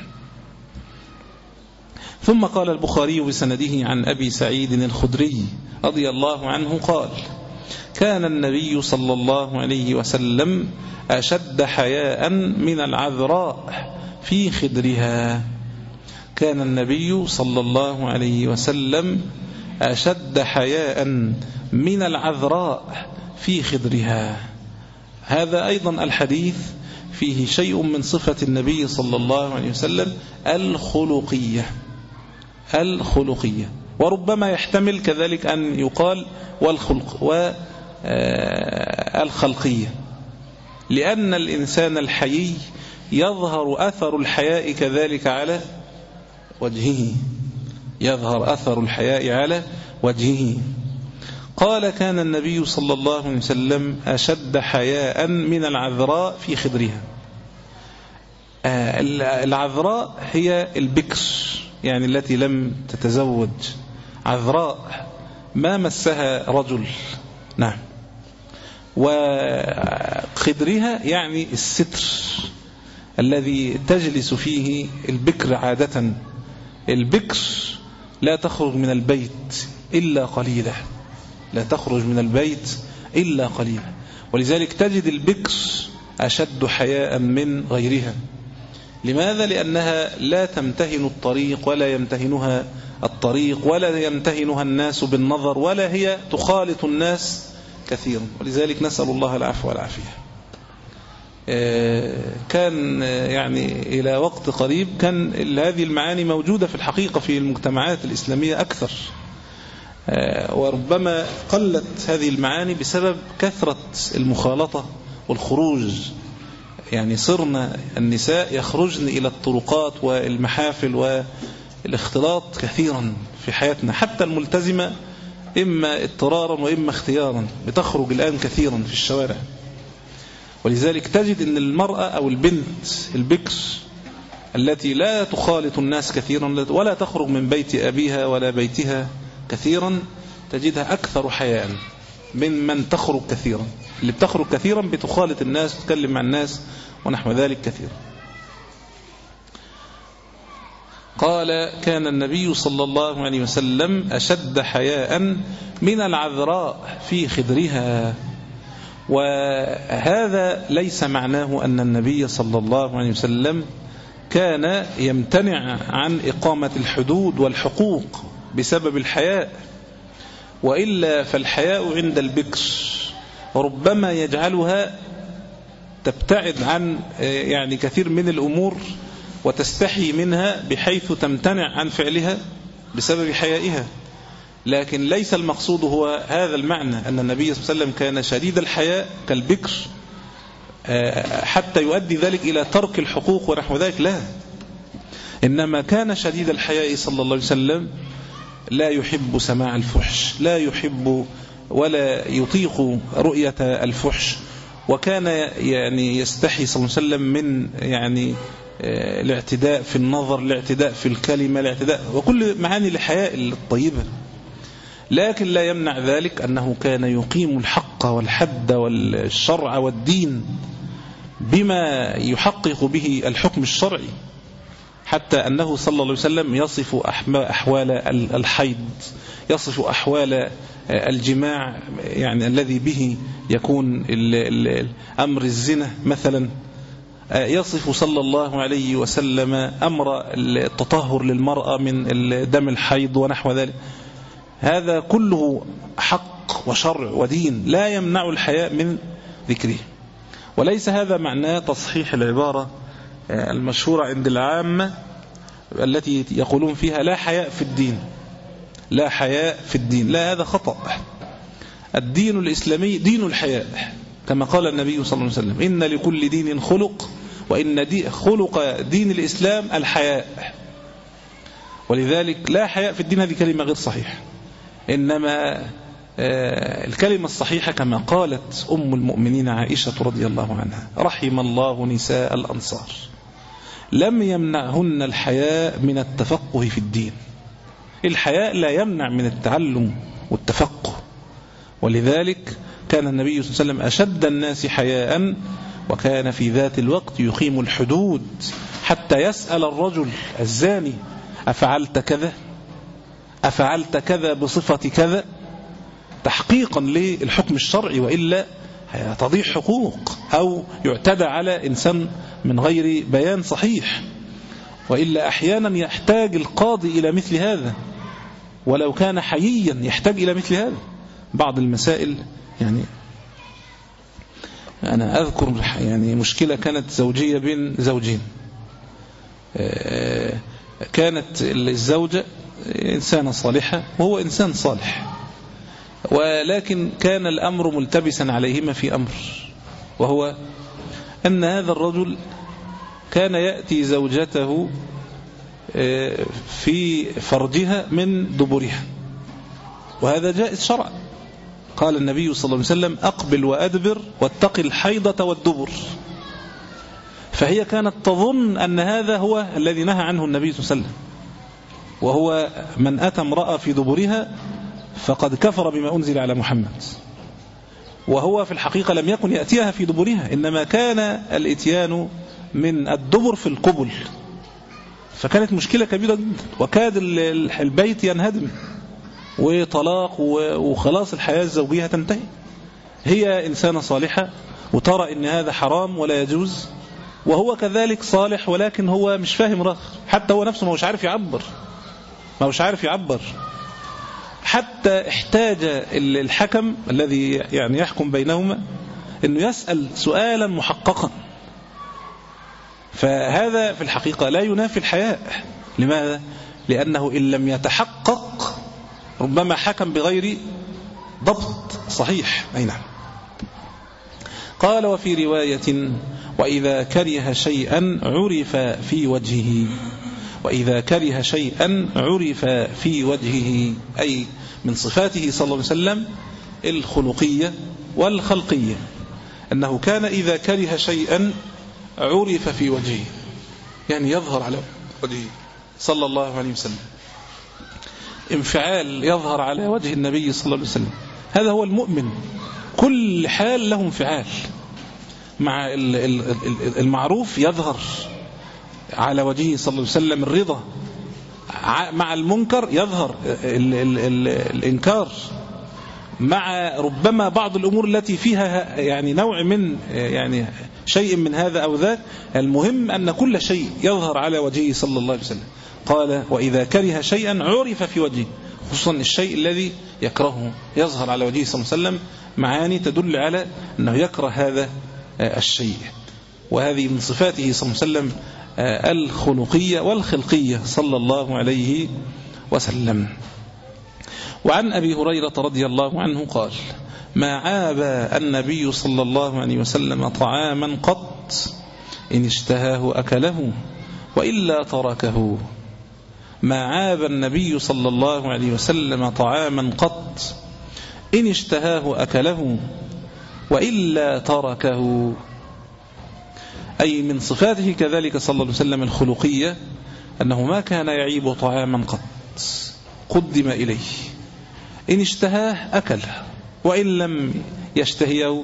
ثم قال البخاري بسنده عن أبي سعيد الخدري رضي الله عنه قال كان النبي صلى الله عليه وسلم أشد حياء من العذراء في خدرها. كان النبي صلى الله عليه وسلم أشد حياء من العذراء في خدرها. هذا أيضا الحديث فيه شيء من صفة النبي صلى الله عليه وسلم الخلقية الخلقية وربما يحتمل كذلك أن يقال والخلق والخلقية، لأن الإنسان الحيي يظهر أثر الحياء كذلك على وجهه، يظهر أثر الحياء على وجهه. قال كان النبي صلى الله عليه وسلم أشد حياء من العذراء في خدرها. العذراء هي البكر، يعني التي لم تتزوج، عذراء ما مسها رجل. نعم. وخدرها يعني الستر الذي تجلس فيه البكر عادة. البكر لا تخرج من البيت إلا قليلا، لا تخرج من البيت إلا قليلا، ولذلك تجد البكر أشد حياء من غيرها. لماذا؟ لأنها لا تمتهن الطريق ولا يمتهنها الطريق ولا يمتهنها الناس بالنظر ولا هي تخالط الناس كثيرا، ولذلك نسأل الله العفو والعافية. كان يعني إلى وقت قريب كان هذه المعاني موجودة في الحقيقة في المجتمعات الإسلامية أكثر، وربما قلت هذه المعاني بسبب كثرة المخالطة والخروج. يعني صرنا النساء يخرجن إلى الطرقات والمحافل والاختلاط كثيرا في حياتنا، حتى الملتزمة إما اضطرارا وإما اختيارا بتخرج الآن كثيرا في الشوارع. ولذلك تجد أن المرأة أو البنت البكر التي لا تخالط الناس كثيرا ولا تخرج من بيت أبيها ولا بيتها كثيرا تجدها أكثر حياء من من تخرج كثيرا. اللي بتخرج كثيرا بتخالط الناس، تتكلم مع الناس ونحو ذلك كثيرا. قال كان النبي صلى الله عليه وسلم أشد حياء من العذراء في خدرها. وهذا ليس معناه أن النبي صلى الله عليه وسلم كان يمتنع عن إقامة الحدود والحقوق بسبب الحياء، وإلا فالحياء عند البكر ربما يجعلها تبتعد عن يعني كثير من الأمور وتستحي منها بحيث تمتنع عن فعلها بسبب حيائها. لكن ليس المقصود هو هذا المعنى أن النبي صلى الله عليه وسلم كان شديد الحياء كالبكر حتى يؤدي ذلك إلى ترك الحقوق ونحو ذلك، لا، إنما كان شديد الحياء صلى الله عليه وسلم لا يحب سماع الفحش، لا يحب ولا يطيق رؤية الفحش، وكان يعني يستحي صلى الله عليه وسلم من يعني الاعتداء في النظر، الاعتداء في الكلمة، الاعتداء وكل معاني الحياء الطيبة. لكن لا يمنع ذلك أنه كان يقيم الحق والحد والشرع والدين بما يحقق به الحكم الشرعي، حتى أنه صلى الله عليه وسلم يصف أحوال الحيض، يصف أحوال الجماع يعني الذي به يكون أمر الزنا مثلا، يصف صلى الله عليه وسلم أمر التطهر للمرأة من دم الحيض ونحو ذلك. هذا كله حق وشرع ودين لا يمنع الحياء من ذكره. وليس هذا معناه تصحيح العبارة المشهورة عند العامة التي يقولون فيها لا حياء في الدين، لا حياء في الدين، لا، هذا خطأ. الدين الإسلامي دين الحياء، كما قال النبي صلى الله عليه وسلم إن لكل دين خلق، وإن دي خلق دين الإسلام الحياء. ولذلك لا حياء في الدين هذه كلمة غير صحيحة، إنما الكلمة الصحيحة كما قالت أم المؤمنين عائشة رضي الله عنها رحم الله نساء الأنصار لم يمنعهن الحياء من التفقه في الدين. الحياء لا يمنع من التعلم والتفقه، ولذلك كان النبي صلى الله عليه وسلم أشد الناس حياء، وكان في ذات الوقت يقيم الحدود حتى يسأل الرجل الزاني أفعلت كذا، أفعلت كذا بصفة كذا، تحقيقا للحكم الشرعي، وإلا تضيع حقوق أو يعتدى على إنسان من غير بيان صحيح. وإلا أحيانا يحتاج القاضي إلى مثل هذا، ولو كان حييا يحتاج إلى مثل هذا. بعض المسائل يعني أنا أذكر يعني مشكلة كانت زوجية بين زوجين، كانت الزوجة إنسانة صالحة وهو إنسان صالح، ولكن كان الأمر ملتبسا عليهما في أمر، وهو أن هذا الرجل كان يأتي زوجته في فرجها من دبرها، وهذا جائز شرعا. قال النبي صلى الله عليه وسلم أقبل وأدبر واتق الحيضة والدبر. فهي كانت تظن أن هذا هو الذي نهى عنه النبي صلى الله عليه وسلم، وهو من أتى امرأة في دبرها فقد كفر بما أنزل على محمد. وهو في الحقيقة لم يكن يأتيها في دبرها، إنما كان الإتيان من الدبر في القبل. فكانت مشكلة كبيرة جدا، وكاد البيت ينهدم وطلاق وخلاص الحياة الزوجية تنتهي. هي إنسانة صالحة وترى إن هذا حرام ولا يجوز، وهو كذلك صالح، ولكن هو مش فاهم رخ، حتى هو نفسه ما هوش عارف يعبر ما هوش عارف يعبر حتى احتاج الحكم الذي يعني يحكم بينهما إنه يسأل سؤالا محققا. فهذا في الحقيقة لا ينافي الحياء. لماذا؟ لأنه إن لم يتحقق ربما حكم بغير ضبط صحيح. أي نعم. قال وفي رواية وإذا كره شيئا عرف في وجهه، وإذا كره شيئا عرف في وجهه، أي من صفاته صلى الله عليه وسلم الخلقية والخلقية، أنه كان إذا كره شيئا عرف في وجهه. يعني يظهر على وجهه صلى الله عليه وسلم، انفعال يظهر على وجه النبي صلى الله عليه وسلم. هذا هو المؤمن، كل حال له انفعال. مع المعروف يظهر على وجهه صلى الله عليه وسلم الرضا، مع المنكر يظهر ال ال ال الإنكار، مع ربما بعض الأمور التي فيها يعني نوع من يعني شيء من هذا أو ذاك. المهم أن كل شيء يظهر على وجهه صلى الله عليه وسلم. قال وإذا كره شيئا عرف في وجهه، خصوصا الشيء الذي يكرهه يظهر على وجهه صلى الله عليه وسلم معاني تدل على أنه يكره هذا الشيء. وهذه من صفاته صلى الله عليه وسلم الخلقية والخلقية صلى الله عليه وسلم. وعن أبي هريرة رضي الله عنه قال ما عاب النبي صلى الله عليه وسلم طعاما قط إن اشتهاه أكله وإلا تركه. ما عاب النبي صلى الله عليه وسلم طعاما قط إن اشتهاه أكله وإلا تركه. أي من صفاته كذلك صلى الله عليه وسلم الخلقية أنه ما كان يعيب طعاما قط قدم إليه، إن اشتهاه أكله وإن لم يشتهيه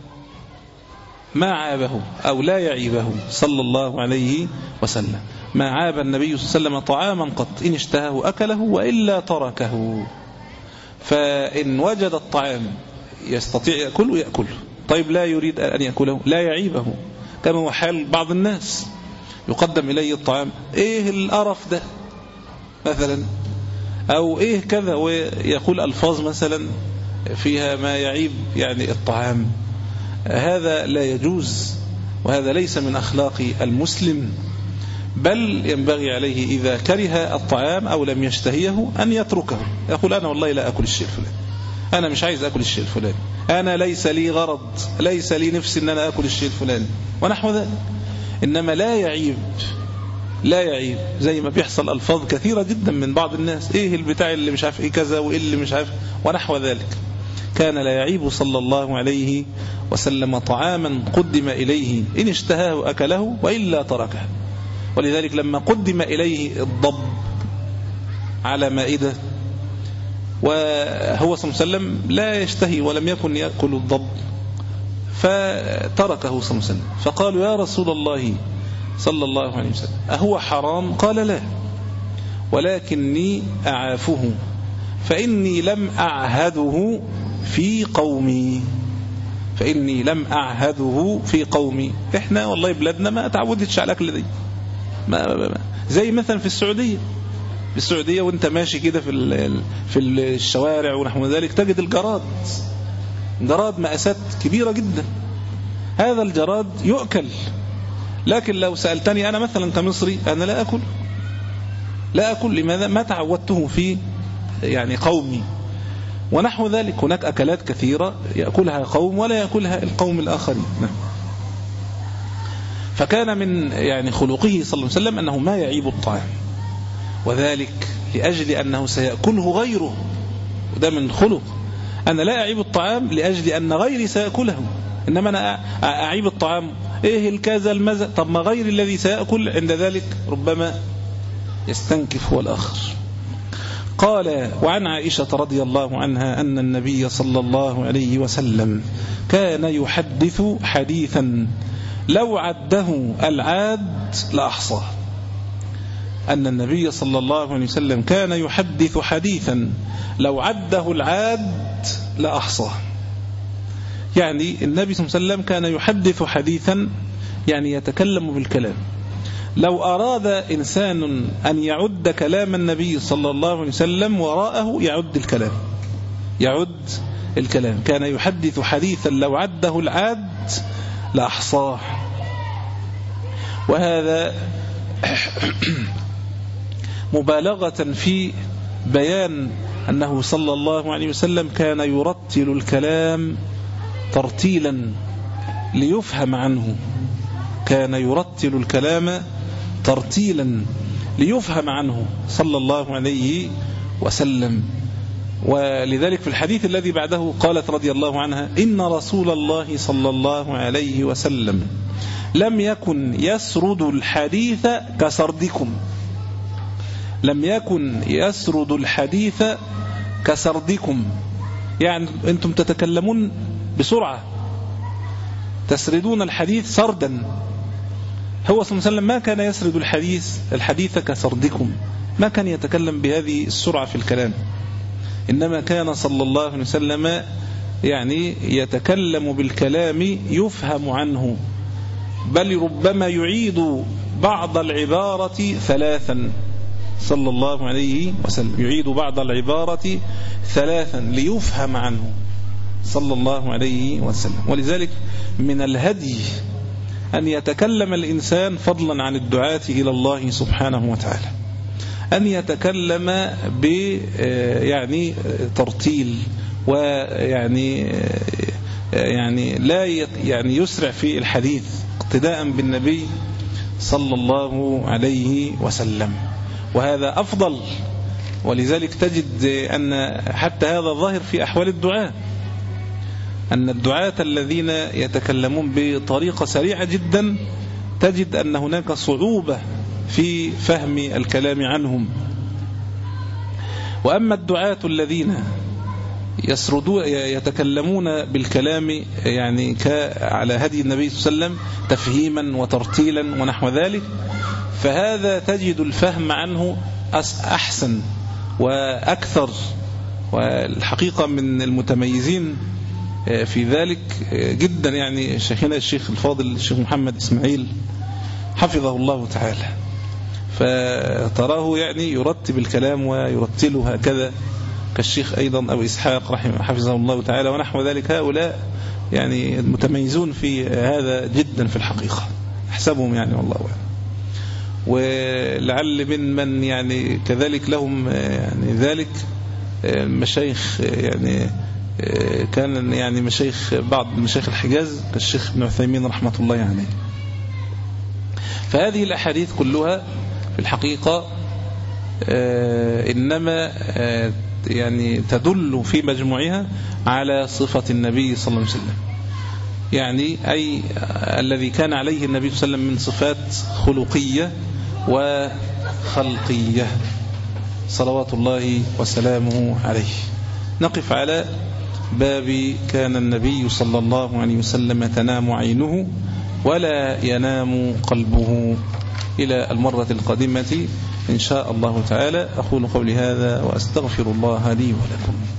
ما عابه أو لا يعيبه صلى الله عليه وسلم. ما عاب النبي صلى الله عليه وسلم طعاما قط إن اشتهاه أكله وإلا تركه. فإن وجد الطعام يستطيع يأكله يأكله، طيب لا يريد أن يأكله لا يعيبه، كما هو حال بعض الناس يقدم إليه الطعام إيه القرف ده مثلا، أو إيه كذا، ويقول ألفاظ مثلا فيها ما يعيب يعني الطعام. هذا لا يجوز، وهذا ليس من أخلاق المسلم، بل ينبغي عليه إذا كره الطعام أو لم يشتهيه أن يتركه، يقول أنا والله لا أكل الشيء الفلاني، أنا مش عايز أكل الشيء الفلاني، أنا ليس لي غرض، ليس لي نفس أن أنا أكل الشيء الفلاني ونحو ذلك. إنما لا يعيب، لا يعيب زي ما بيحصل ألفاظ كثيرة جدا من بعض الناس، إيه البتاع اللي مش عارف إيه كذا وإيه اللي مش عارف ونحو ذلك. كان لا يعيب صلى الله عليه وسلم طعاما قدم إليه إن اشتهاه أكله وإلا تركه. ولذلك لما قدم إليه الضب على مائدة وهو صلى الله عليه وسلم لا يشتهي ولم يكن يأكل الضب فتركه صلى الله عليه وسلم، فقالوا يا رسول الله صلى الله عليه وسلم أهو حرام؟ قال لا، ولكني أعافه فإني لم أعهده في قومي، فإني لم أعهده في قومي. إحنا والله بلادنا ما تعودتش على الأكل دي، ما ما زي مثلا في السعودية، في السعودية وانت ماشي كده في في الشوارع ونحو ذلك تجد الجراد، جراد مقاسات كبيرة جدا. هذا الجراد يؤكل، لكن لو سألتني أنا مثلا كمصري أنا لا أكل، لا أكل. لماذا؟ ما تعودته في يعني قومي ونحو ذلك. هناك أكلات كثيرة يأكلها قوم ولا يأكلها القوم الآخرين. فكان من يعني خلقه صلى الله عليه وسلم أنه ما يعيب الطعام، وذلك لأجل أنه سيأكله غيره، وده من خلق. أنا لا أعيب الطعام لأجل أن غيري سيأكله، إنما أنا أعيب الطعام إيه الكذا المزة، طب ما غير الذي سيأكل عند ذلك ربما يستنكف هو الآخر. قال وعن عائشة رضي الله عنها أن النبي صلى الله عليه وسلم كان يحدث حديثا لو عده العاد لأحصاه. أن النبي صلى الله عليه وسلم كان يحدث حديثا لو عده العاد لأحصاه. يعني النبي صلى الله عليه وسلم كان يحدث حديثا، يعني يتكلم بالكلام. لو أراد إنسان أن يعد كلام النبي صلى الله عليه وسلم وراءه يعد الكلام، يعد الكلام. كان يحدث حديثا لو عده العاد لأحصاه. وهذا مبالغة في بيان أنه صلى الله عليه وسلم كان يرتل الكلام ترتيلا ليفهم عنه، كان يرتل الكلام ترتيلا ليفهم عنه صلى الله عليه وسلم. ولذلك في الحديث الذي بعده قالت رضي الله عنها إن رسول الله صلى الله عليه وسلم لم يكن يسرد الحديث كسردكم لم يكن يسرد الحديث كسردكم يعني أنتم تتكلمون بسرعة، تسردون الحديث سردا. هو صلى الله عليه وسلم ما كان يسرد الحديث الحديث كسردكم، ما كان يتكلم بهذه السرعة في الكلام، إنما كان صلى الله عليه وسلم يعني يتكلم بالكلام يفهم عنه، بل ربما يعيد بعض العبارة ثلاثا صلى الله عليه وسلم، يعيد بعض العبارة ثلاثا ليفهم عنه صلى الله عليه وسلم. ولذلك من الهدي أن يتكلم الإنسان فضلا عن الدعاة إلى الله سبحانه وتعالى أن يتكلم ب يعني ترتيل، ويعني يعني لا يعني يسرع في الحديث اقتداء بالنبي صلى الله عليه وسلم، وهذا أفضل. ولذلك تجد أن حتى هذا ظاهر في أحوال الدعاة، أن الدعاة الذين يتكلمون بطريقة سريعة جدا تجد أن هناك صعوبة في فهم الكلام عنهم. وأما الدعاة الذين يسردون يتكلمون بالكلام يعني على هدي النبي صلى الله عليه وسلم تفهيما وترتيلا ونحو ذلك، فهذا تجد الفهم عنه أحسن وأكثر. والحقيقة من المتميزين في ذلك جدا يعني شيخنا الشيخ الفاضل الشيخ محمد إسماعيل حفظه الله تعالى، فتراه يعني يرتب الكلام ويرتله هكذا، كالشيخ أيضا أبو إسحاق رحمه حفظه الله تعالى ونحو ذلك. هؤلاء يعني متميزون في هذا جدا في الحقيقة، أحسبهم يعني والله أعلم. ولعل من من يعني كذلك لهم يعني ذلك مشايخ يعني كان يعني مشايخ بعض مشايخ الحجاز كالشيخ ابن عثيمين رحمة الله عليه يعني. فهذه الأحاديث كلها في الحقيقة إنما يعني تدل في مجموعها على صفة النبي صلى الله عليه وسلم، يعني أي الذي كان عليه النبي صلى الله عليه وسلم من صفات خلقية وخلقية صلوات الله وسلامه عليه. نقف على باب كان النبي صلى الله عليه وسلم تنام عينه ولا ينام قلبه إلى المرة القادمة إن شاء الله تعالى. أقول قولي هذا وأستغفر الله لي ولكم.